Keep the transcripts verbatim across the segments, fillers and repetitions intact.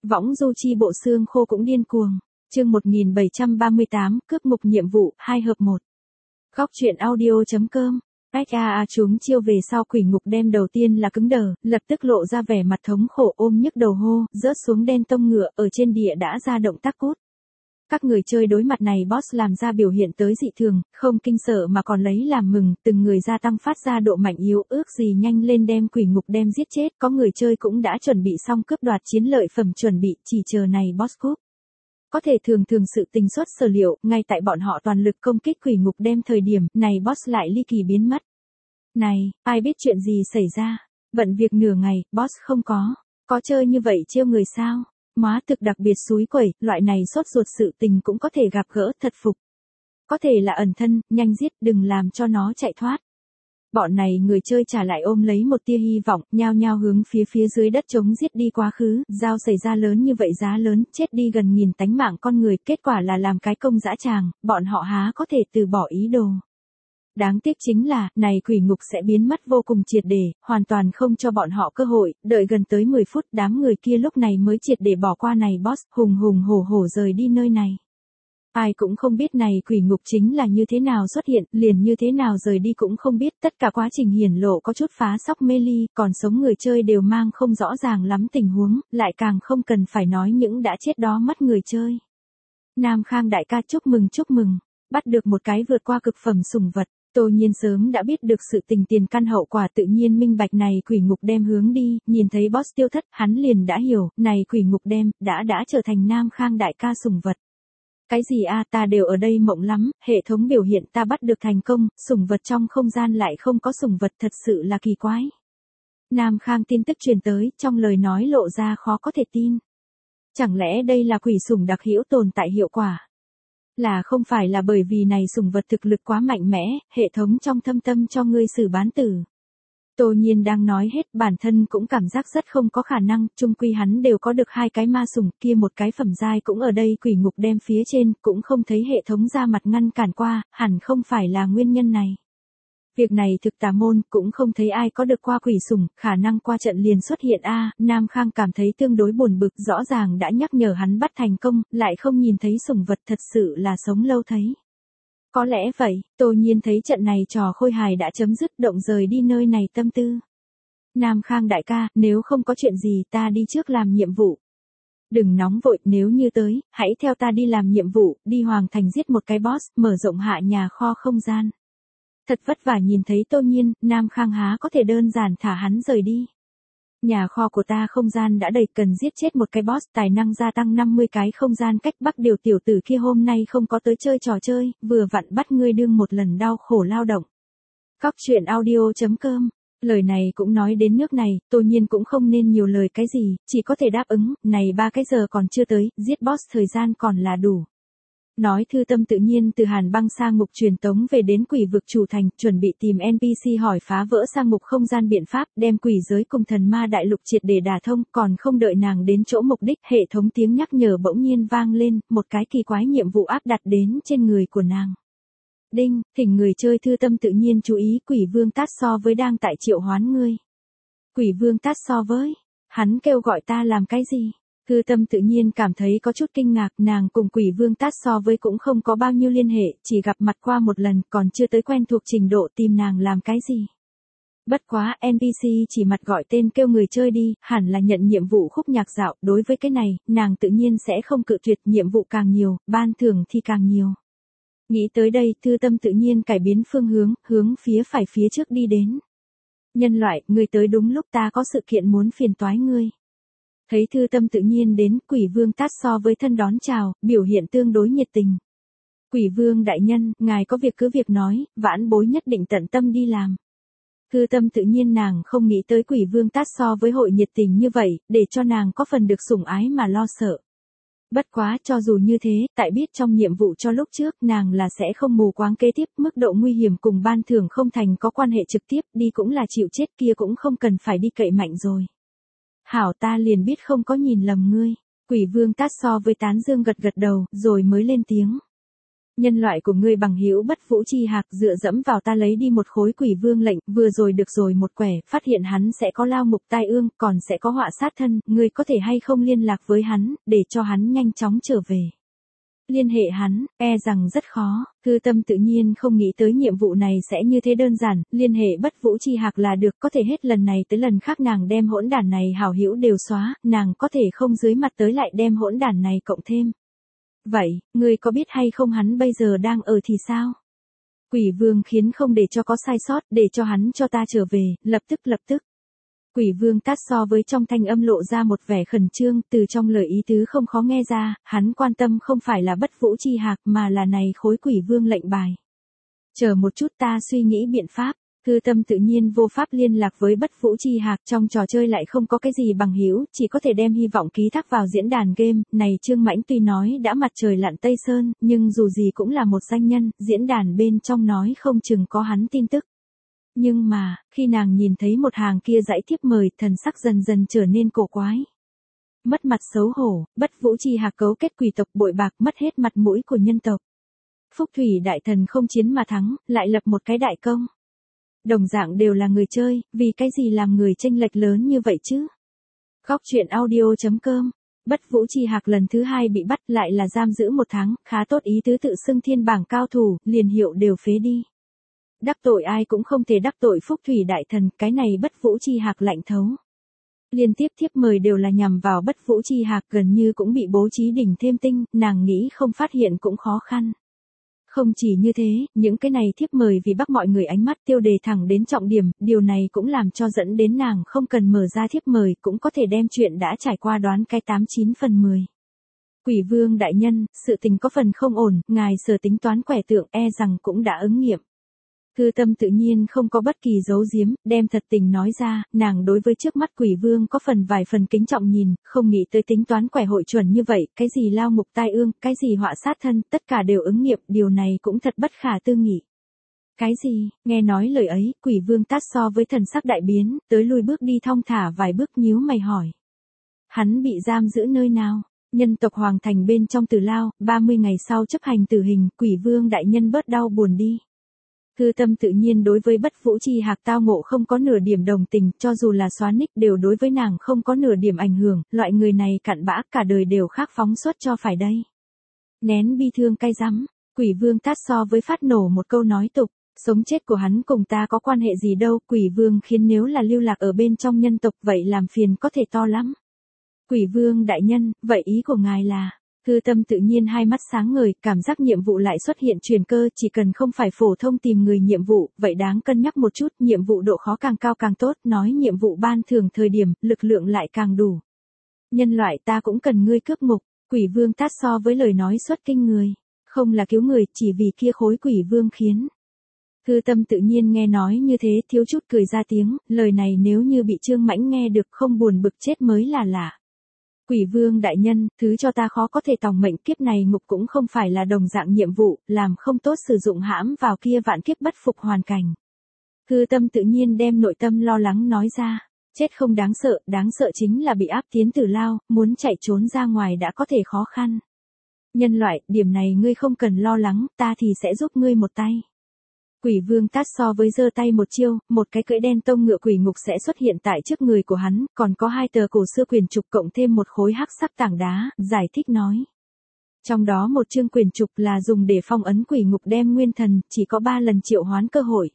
Võng du chi bộ xương khô cũng điên cuồng. Chương một nghìn bảy trăm ba mươi tám, cướp ngục nhiệm vụ, hai hợp một. Góc truyện audio chấm com. Ách a a chúng chiêu về sau quỷ ngục đem đầu tiên là cứng đờ, lập tức lộ ra vẻ mặt thống khổ ôm nhức đầu hô, rớt xuống đen tông ngựa, ở trên địa đã ra động tác cốt. Các người chơi đối mặt này boss làm ra biểu hiện tới dị thường, không kinh sợ mà còn lấy làm mừng, từng người gia tăng phát ra độ mạnh yếu, ước gì nhanh lên đem quỷ ngục đem giết chết, có người chơi cũng đã chuẩn bị xong cướp đoạt chiến lợi phẩm chuẩn bị, chỉ chờ này boss cúp. Có thể thường thường sự tình xuất sở liệu, ngay tại bọn họ toàn lực công kích quỷ ngục đem thời điểm, này boss lại ly kỳ biến mất. Này, ai biết chuyện gì xảy ra? Bận việc nửa ngày, boss không có. Có chơi như vậy trêu người sao? Móa thực đặc biệt xúi quẩy, loại này sốt ruột sự tình cũng có thể gặp gỡ, thật phục. Có thể là ẩn thân, nhanh giết, đừng làm cho nó chạy thoát. Bọn này người chơi trả lại ôm lấy một tia hy vọng, nhao nhao hướng phía phía dưới đất trống giết đi quá khứ, giao xảy ra lớn như vậy giá lớn, chết đi gần nghìn tánh mạng con người, kết quả là làm cái công dã tràng, bọn họ há có thể từ bỏ ý đồ. Đáng tiếc chính là, này quỷ ngục sẽ biến mất vô cùng triệt để, hoàn toàn không cho bọn họ cơ hội, đợi gần tới mười phút đám người kia lúc này mới triệt để bỏ qua này boss, hùng hùng hổ hổ rời đi nơi này. Ai cũng không biết này quỷ ngục chính là như thế nào xuất hiện, liền như thế nào rời đi cũng không biết, tất cả quá trình hiển lộ có chút phá sóc mê ly, còn sống người chơi đều mang không rõ ràng lắm tình huống, lại càng không cần phải nói những đã chết đó mất người chơi. Nam Khang đại ca chúc mừng chúc mừng, bắt được một cái vượt qua cực phẩm sủng vật. Tô Nhiên sớm đã biết được sự tình tiền căn hậu quả, tự nhiên minh bạch này quỷ ngục đem hướng đi, nhìn thấy boss tiêu thất, hắn liền đã hiểu, này quỷ ngục đem, đã đã trở thành Nam Khang đại ca sủng vật. Cái gì a ta đều ở đây mộng lắm, hệ thống biểu hiện ta bắt được thành công, sủng vật trong không gian lại không có sủng vật, thật sự là kỳ quái. Nam Khang tin tức truyền tới, trong lời nói lộ ra khó có thể tin. Chẳng lẽ đây là quỷ sủng đặc hữu tồn tại hiệu quả? Là không phải là bởi vì này sủng vật thực lực quá mạnh mẽ, hệ thống trong thâm tâm cho ngươi xử bán tử. Tô Nhiên đang nói hết, bản thân cũng cảm giác rất không có khả năng, chung quy hắn đều có được hai cái ma sủng, kia một cái phẩm giai cũng ở đây quỷ ngục đem phía trên, cũng không thấy hệ thống ra mặt ngăn cản qua, hẳn không phải là nguyên nhân này. Việc này thực tà môn, cũng không thấy ai có được qua quỷ sủng, khả năng qua trận liền xuất hiện a. Nam Khang cảm thấy tương đối buồn bực, rõ ràng đã nhắc nhở hắn bắt thành công, lại không nhìn thấy sủng vật, thật sự là sống lâu thấy. Có lẽ vậy, Tô Nhiên thấy trận này trò khôi hài đã chấm dứt, động rời đi nơi này tâm tư. Nam Khang đại ca, nếu không có chuyện gì ta đi trước làm nhiệm vụ. Đừng nóng vội, nếu như tới, hãy theo ta đi làm nhiệm vụ, đi Hoàng Thành giết một cái boss, mở rộng hạ nhà kho không gian. Thật vất vả nhìn thấy Tô Nhiên, Nam Khang há có thể đơn giản thả hắn rời đi. Nhà kho của ta không gian đã đầy, cần giết chết một cái boss, tài năng gia tăng năm mươi cái không gian cách bắc điều tiểu tử kia hôm nay không có tới chơi trò chơi, vừa vặn bắt ngươi đương một lần đau khổ lao động. Góc truyện audio chấm com. Lời này cũng nói đến nước này, Tô Nhiên cũng không nên nhiều lời cái gì, chỉ có thể đáp ứng, này ba cái giờ còn chưa tới, giết boss thời gian còn là đủ. Nói thư tâm tự nhiên từ Hàn Băng sa ngục truyền tống về đến quỷ vực chủ thành, chuẩn bị tìm en pê xê hỏi phá vỡ sa ngục không gian biện pháp, đem quỷ giới cùng thần ma đại lục triệt để đả thông, còn không đợi nàng đến chỗ mục đích, hệ thống tiếng nhắc nhở bỗng nhiên vang lên, một cái kỳ quái nhiệm vụ áp đặt đến trên người của nàng. Đinh, thỉnh người chơi thư tâm tự nhiên chú ý, quỷ vương tát so với đang tại triệu hoán ngươi. Quỷ vương tát so với, hắn kêu gọi ta làm cái gì? Thư tâm tự nhiên cảm thấy có chút kinh ngạc, nàng cùng quỷ vương tát so với cũng không có bao nhiêu liên hệ, chỉ gặp mặt qua một lần, còn chưa tới quen thuộc trình độ tìm nàng làm cái gì. Bất quá, en pê xê chỉ mặt gọi tên kêu người chơi đi, hẳn là nhận nhiệm vụ khúc nhạc dạo, đối với cái này, nàng tự nhiên sẽ không cự tuyệt, nhiệm vụ càng nhiều, ban thưởng thì càng nhiều. Nghĩ tới đây, thư tâm tự nhiên cải biến phương hướng, hướng phía phải phía trước đi đến. Nhân loại, người tới đúng lúc, ta có sự kiện muốn phiền toái ngươi. Thấy thư tâm tự nhiên đến, quỷ vương tát so với thân đón chào, biểu hiện tương đối nhiệt tình. Quỷ vương đại nhân, ngài có việc cứ việc nói, vãn bối nhất định tận tâm đi làm. Thư tâm tự nhiên nàng không nghĩ tới quỷ vương tát so với hội nhiệt tình như vậy, để cho nàng có phần được sủng ái mà lo sợ. Bất quá cho dù như thế, tại biết trong nhiệm vụ cho lúc trước nàng là sẽ không mù quáng kế tiếp, mức độ nguy hiểm cùng ban thưởng không thành có quan hệ trực tiếp, đi cũng là chịu chết, kia cũng không cần phải đi cậy mạnh rồi. Hảo, ta liền biết không có nhìn lầm ngươi. Quỷ vương tát so với tán dương gật gật đầu, rồi mới lên tiếng. Nhân loại của ngươi bằng hữu Bất Vũ Chi Hạc dựa dẫm vào ta lấy đi một khối quỷ vương lệnh, vừa rồi được rồi một quẻ, phát hiện hắn sẽ có lao ngục tai ương, còn sẽ có họa sát thân, ngươi có thể hay không liên lạc với hắn, để cho hắn nhanh chóng trở về. Liên hệ hắn, e rằng rất khó, Thư Tâm tự nhiên không nghĩ tới nhiệm vụ này sẽ như thế đơn giản, liên hệ Bất Vũ Chi Hạc là được, có thể hết lần này tới lần khác nàng đem hỗn đản này hảo hữu đều xóa, nàng có thể không dưới mặt tới lại đem hỗn đản này cộng thêm. Vậy, ngươi có biết hay không hắn bây giờ đang ở thì sao? Quỷ vương khiến không để cho có sai sót, để cho hắn cho ta trở về, lập tức lập tức. Quỷ vương tát so với trong thanh âm lộ ra một vẻ khẩn trương, từ trong lời ý tứ không khó nghe ra, hắn quan tâm không phải là Bất Vũ Chi Hạc mà là này khối quỷ vương lệnh bài. Chờ một chút ta suy nghĩ biện pháp. Thư Tâm tự nhiên vô pháp liên lạc với Bất Vũ Chi Hạc, trong trò chơi lại không có cái gì bằng hữu, chỉ có thể đem hy vọng ký thác vào diễn đàn game, này Trương Mãnh tuy nói đã mặt trời lặn Tây Sơn, nhưng dù gì cũng là một danh nhân, diễn đàn bên trong nói không chừng có hắn tin tức. Nhưng mà, khi nàng nhìn thấy một hàng kia dãy thiếp mời, thần sắc dần dần trở nên cổ quái. Mất mặt xấu hổ, Bất Vũ Chi Hạc cấu kết quỷ tộc bội bạc, mất hết mặt mũi của nhân tộc. Phúc Thủy đại thần không chiến mà thắng, lại lập một cái đại công. Đồng dạng đều là người chơi, vì cái gì làm người chênh lệch lớn như vậy chứ? Góc truyện audio chấm com. Bất Vũ Chi Hạc lần thứ hai bị bắt lại là giam giữ một tháng, khá tốt ý tứ tự xưng thiên bảng cao thủ, liền hiệu đều phế đi. Đắc tội ai cũng không thể đắc tội Phúc Thủy đại thần, cái này Bất Vũ Chi Hạc lạnh thấu. Liên tiếp thiếp mời đều là nhằm vào Bất Vũ Chi Hạc, gần như cũng bị bố trí đỉnh thêm tinh, nàng nghĩ không phát hiện cũng khó khăn. Không chỉ như thế, những cái này thiếp mời vì bắt mọi người ánh mắt tiêu đề thẳng đến trọng điểm, điều này cũng làm cho dẫn đến nàng không cần mở ra thiếp mời cũng có thể đem chuyện đã trải qua đoán cái tám chín phần mười. Quỷ vương đại nhân, sự tình có phần không ổn, ngài sở tính toán quẻ tượng e rằng cũng đã ứng nghiệm. Thư Tâm tự nhiên không có bất kỳ giấu giếm, đem thật tình nói ra, nàng đối với trước mắt quỷ vương có phần vài phần kính trọng nhìn, không nghĩ tới tính toán quẻ hội chuẩn như vậy, cái gì lao ngục tai ương, cái gì họa sát thân, tất cả đều ứng nghiệm, điều này cũng thật bất khả tư nghị. Cái gì, nghe nói lời ấy, quỷ vương tát so với thần sắc đại biến, tới lui bước đi thong thả vài bước nhíu mày hỏi. Hắn bị giam giữ nơi nào? Nhân tộc hoàng thành bên trong Tử Lao, ba mươi ngày sau chấp hành tử hình, quỷ vương đại nhân bớt đau buồn đi. Thư Tâm tự nhiên đối với Bất Vũ Chi Hạc tao ngộ không có nửa điểm đồng tình, cho dù là xóa nick đều đối với nàng không có nửa điểm ảnh hưởng, loại người này cặn bã cả đời đều khác phóng xuất cho phải đây. Nén bi thương cay rắm, quỷ vương tát so với phát nổ một câu nói tục, sống chết của hắn cùng ta có quan hệ gì đâu, quỷ vương khiến nếu là lưu lạc ở bên trong nhân tộc vậy làm phiền có thể to lắm. Quỷ vương đại nhân, vậy ý của ngài là... Thư Tâm tự nhiên hai mắt sáng ngời, cảm giác nhiệm vụ lại xuất hiện truyền cơ, chỉ cần không phải phổ thông tìm người nhiệm vụ, vậy đáng cân nhắc một chút, nhiệm vụ độ khó càng cao càng tốt, nói nhiệm vụ ban thưởng thời điểm, lực lượng lại càng đủ. Nhân loại ta cũng cần ngươi cướp ngục, quỷ vương tát so với lời nói xuất kinh người, không là cứu người, chỉ vì kia khối quỷ vương khiến. Thư Tâm tự nhiên nghe nói như thế, thiếu chút cười ra tiếng, lời này nếu như bị Trương Mãnh nghe được không buồn bực chết mới là lạ. Quỷ vương đại nhân, thứ cho ta khó có thể tòng mệnh, kiếp này ngục cũng không phải là đồng dạng nhiệm vụ, làm không tốt sử dụng hãm vào kia vạn kiếp bất phục hoàn cảnh. Thư Tâm tự nhiên đem nội tâm lo lắng nói ra, chết không đáng sợ, đáng sợ chính là bị áp tiến Tử Lao, muốn chạy trốn ra ngoài đã có thể khó khăn. Nhân loại, điểm này ngươi không cần lo lắng, ta thì sẽ giúp ngươi một tay. Quỷ vương tát so với giơ tay một chiêu, một cái cưỡi đen tông ngựa quỷ ngục sẽ xuất hiện tại trước người của hắn, còn có hai tờ cổ xưa quyền trục cộng thêm một khối hắc sắc tảng đá, giải thích nói. Trong đó một chương quyền trục là dùng để phong ấn quỷ ngục đem nguyên thần, chỉ có ba lần triệu hoán cơ hội.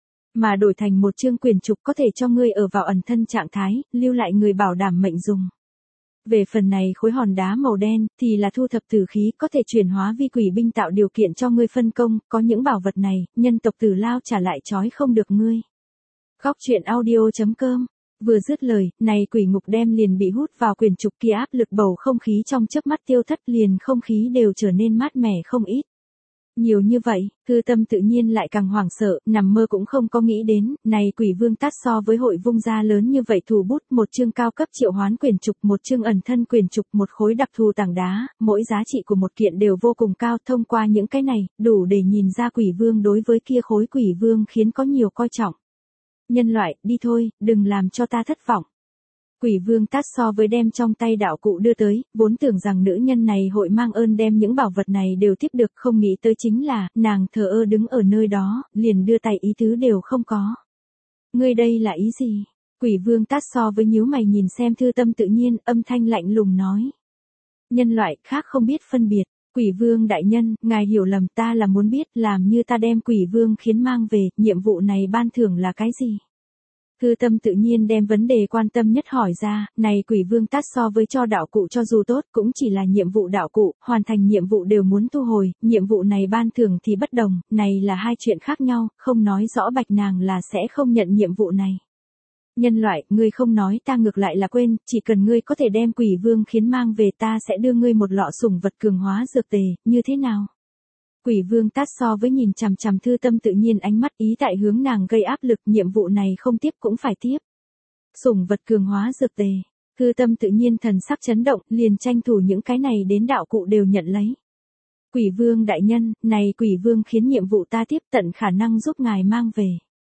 Mà đổi thành một chương quyền trục có thể cho ngươi ở vào ẩn thân trạng thái, lưu lại người bảo đảm mệnh dùng. Về phần này khối hòn đá màu đen, thì là thu thập tử khí, có thể chuyển hóa vi quỷ binh tạo điều kiện cho ngươi phân công, có những bảo vật này, nhân tộc Tử Lao trả lại trói không được ngươi. Góc truyện audio chấm com. Vừa dứt lời, này quỷ ngục đem liền bị hút vào quyền trục kia, áp lực bầu không khí trong chớp mắt tiêu thất, liền không khí đều trở nên mát mẻ không ít. Nhiều như vậy, Thư Tâm tự nhiên lại càng hoảng sợ, nằm mơ cũng không có nghĩ đến, này quỷ vương tát so với hội vung ra lớn như vậy thủ bút, một chương cao cấp triệu hoán quyền trục, một chương ẩn thân quyền trục, một khối đặc thù tảng đá, mỗi giá trị của một kiện đều vô cùng cao, thông qua những cái này, đủ để nhìn ra quỷ vương đối với kia khối quỷ vương khiến có nhiều coi trọng. Nhân loại, đi thôi, đừng làm cho ta thất vọng. Quỷ vương tát so với đem trong tay đạo cụ đưa tới, vốn tưởng rằng nữ nhân này hội mang ơn đem những bảo vật này đều tiếp được, không nghĩ tới chính là, nàng thờ ơ đứng ở nơi đó, liền đưa tay ý tứ đều không có. Ngươi đây là ý gì? Quỷ vương tát so với nhíu mày nhìn xem Thư Tâm Tự Nhiên, âm thanh lạnh lùng nói. Nhân loại khác không biết phân biệt. Quỷ vương đại nhân, ngài hiểu lầm, ta là muốn biết làm như ta đem quỷ vương khiến mang về, nhiệm vụ này ban thưởng là cái gì? Thư Tâm tự nhiên đem vấn đề quan tâm nhất hỏi ra, này quỷ vương tát so với cho đạo cụ cho dù tốt cũng chỉ là nhiệm vụ đạo cụ, hoàn thành nhiệm vụ đều muốn thu hồi, nhiệm vụ này ban thưởng thì bất đồng, này là hai chuyện khác nhau, không nói rõ bạch nàng là sẽ không nhận nhiệm vụ này. Nhân loại, ngươi không nói ta ngược lại là quên, chỉ cần ngươi có thể đem quỷ vương khiến mang về ta sẽ đưa ngươi một lọ sủng vật cường hóa dược tề, như thế nào? Quỷ vương tát so với nhìn chằm chằm Thư Tâm tự nhiên ánh mắt ý tại hướng nàng gây áp lực, nhiệm vụ này không tiếp cũng phải tiếp. Sủng vật cường hóa dược tề, Thư Tâm tự nhiên thần sắc chấn động, liền tranh thủ những cái này đến đạo cụ đều nhận lấy. Quỷ vương đại nhân, này quỷ vương khiến nhiệm vụ ta tiếp tận khả năng giúp ngài mang về.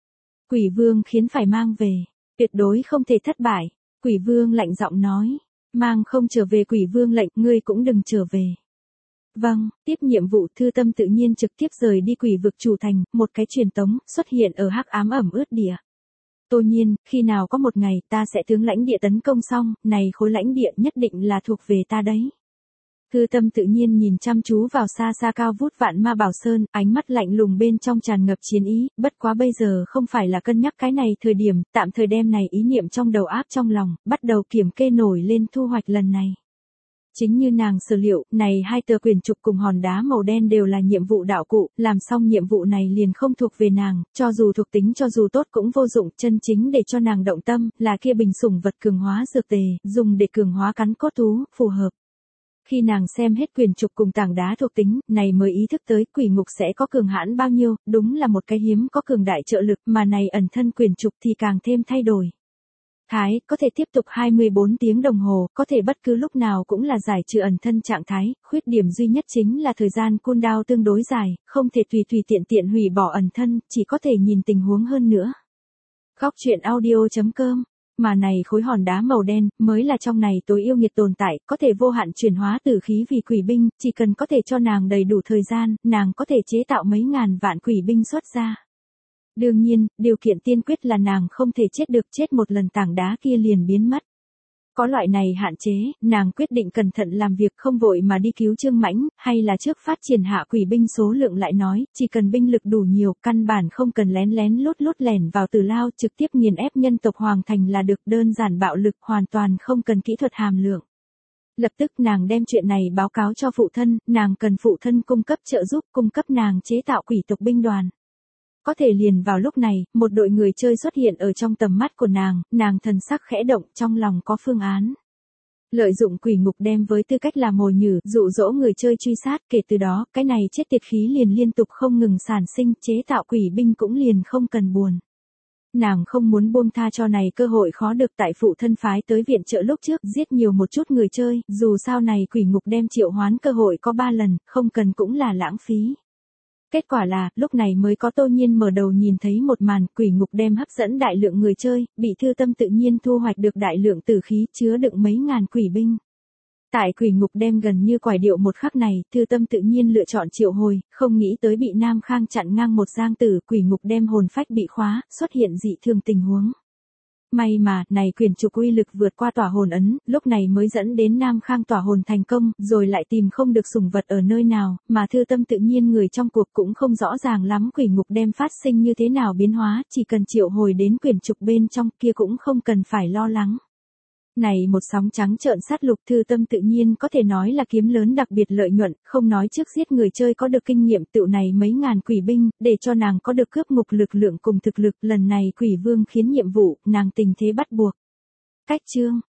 Quỷ vương khiến phải mang về. Tuyệt đối không thể thất bại, quỷ vương lạnh giọng nói, mang không trở về quỷ vương lệnh, ngươi cũng đừng trở về. Vâng, tiếp nhiệm vụ Thư Tâm tự nhiên trực tiếp rời đi quỷ vực chủ thành, một cái truyền tống, xuất hiện ở hắc ám ẩm ướt địa. Tô nhiên, khi nào có một ngày ta sẽ tướng lãnh địa tấn công xong, này khối lãnh địa nhất định là thuộc về ta đấy. Thư Tâm tự nhiên nhìn chăm chú vào xa xa cao vút vạn ma bảo sơn, ánh mắt lạnh lùng bên trong tràn ngập chiến ý, bất quá bây giờ không phải là cân nhắc cái này thời điểm, tạm thời đem này ý niệm trong đầu áp trong lòng, bắt đầu kiểm kê nổi lên thu hoạch lần này. Chính như nàng sở liệu, này hai tờ quyển trục cùng hòn đá màu đen đều là nhiệm vụ đạo cụ, làm xong nhiệm vụ này liền không thuộc về nàng, cho dù thuộc tính cho dù tốt cũng vô dụng, chân chính để cho nàng động tâm, là kia bình sủng vật cường hóa dược tề, dùng để cường hóa cắn cốt thú, phù hợp. Khi nàng xem hết quyển trục cùng tảng đá thuộc tính, này mới ý thức tới quỷ ngục sẽ có cường hãn bao nhiêu, đúng là một cái hiếm có cường đại trợ lực, mà này ẩn thân quyển trục thì càng thêm thay đổi. Thái, có thể tiếp tục hai mươi bốn tiếng đồng hồ, có thể bất cứ lúc nào cũng là giải trừ ẩn thân trạng thái, khuyết điểm duy nhất chính là thời gian cooldown tương đối dài, không thể tùy tùy tiện tiện hủy bỏ ẩn thân, chỉ có thể nhìn tình huống hơn nữa. Góc truyện audio chấm com. Mà này khối hòn đá màu đen, mới là trong này tối yêu nghiệt tồn tại, có thể vô hạn chuyển hóa tử khí vì quỷ binh, chỉ cần có thể cho nàng đầy đủ thời gian, nàng có thể chế tạo mấy ngàn vạn quỷ binh xuất ra. Đương nhiên, điều kiện tiên quyết là nàng không thể chết được, chết một lần tảng đá kia liền biến mất. Có loại này hạn chế, nàng quyết định cẩn thận làm việc không vội mà đi cứu Trương Mãnh, hay là trước phát triển hạ quỷ binh số lượng lại nói, chỉ cần binh lực đủ nhiều, căn bản không cần lén lén lút lút lẻn vào Tử Lao, trực tiếp nghiền ép nhân tộc Hoàng Thành là được, đơn giản bạo lực hoàn toàn không cần kỹ thuật hàm lượng. Lập tức nàng đem chuyện này báo cáo cho phụ thân, nàng cần phụ thân cung cấp trợ giúp, cung cấp nàng chế tạo quỷ tộc binh đoàn. Có thể liền vào lúc này, một đội người chơi xuất hiện ở trong tầm mắt của nàng, nàng thần sắc khẽ động, trong lòng có phương án. Lợi dụng quỷ ngục đem với tư cách là mồi nhử, dụ dỗ người chơi truy sát, kể từ đó, cái này chết tiệt khí liền liên tục không ngừng sản sinh, chế tạo quỷ binh cũng liền không cần buồn. Nàng không muốn buông tha cho này cơ hội khó được, tại phụ thân phái tới viện trợ lúc trước, giết nhiều một chút người chơi, dù sao này quỷ ngục đem triệu hoán cơ hội có ba lần, không cần cũng là lãng phí. Kết quả là, lúc này mới có Tô Nhiên mở đầu nhìn thấy một màn, quỷ ngục đem hấp dẫn đại lượng người chơi, bị Thư Tâm tự nhiên thu hoạch được đại lượng tử khí, chứa đựng mấy ngàn quỷ binh. Tại quỷ ngục đem gần như quải điệu một khắc này, Thư Tâm tự nhiên lựa chọn triệu hồi, không nghĩ tới bị Nam Khang chặn ngang một giang tử, quỷ ngục đem hồn phách bị khóa, xuất hiện dị thường tình huống. May mà, này quyển trục uy lực vượt qua tỏa hồn ấn, lúc này mới dẫn đến Nam Khang tỏa hồn thành công, rồi lại tìm không được sủng vật ở nơi nào, mà Thư Tâm tự nhiên người trong cuộc cũng không rõ ràng lắm quỷ ngục đem phát sinh như thế nào biến hóa, chỉ cần triệu hồi đến quyển trục bên trong kia cũng không cần phải lo lắng. Này một sóng trắng trợn sát lục, Thư Tâm tự nhiên có thể nói là kiếm lớn đặc biệt lợi nhuận, không nói trước giết người chơi có được kinh nghiệm tựu này mấy ngàn quỷ binh, để cho nàng có được cướp ngục lực lượng cùng thực lực, lần này quỷ vương khiến nhiệm vụ, nàng tình thế bắt buộc. Cách chương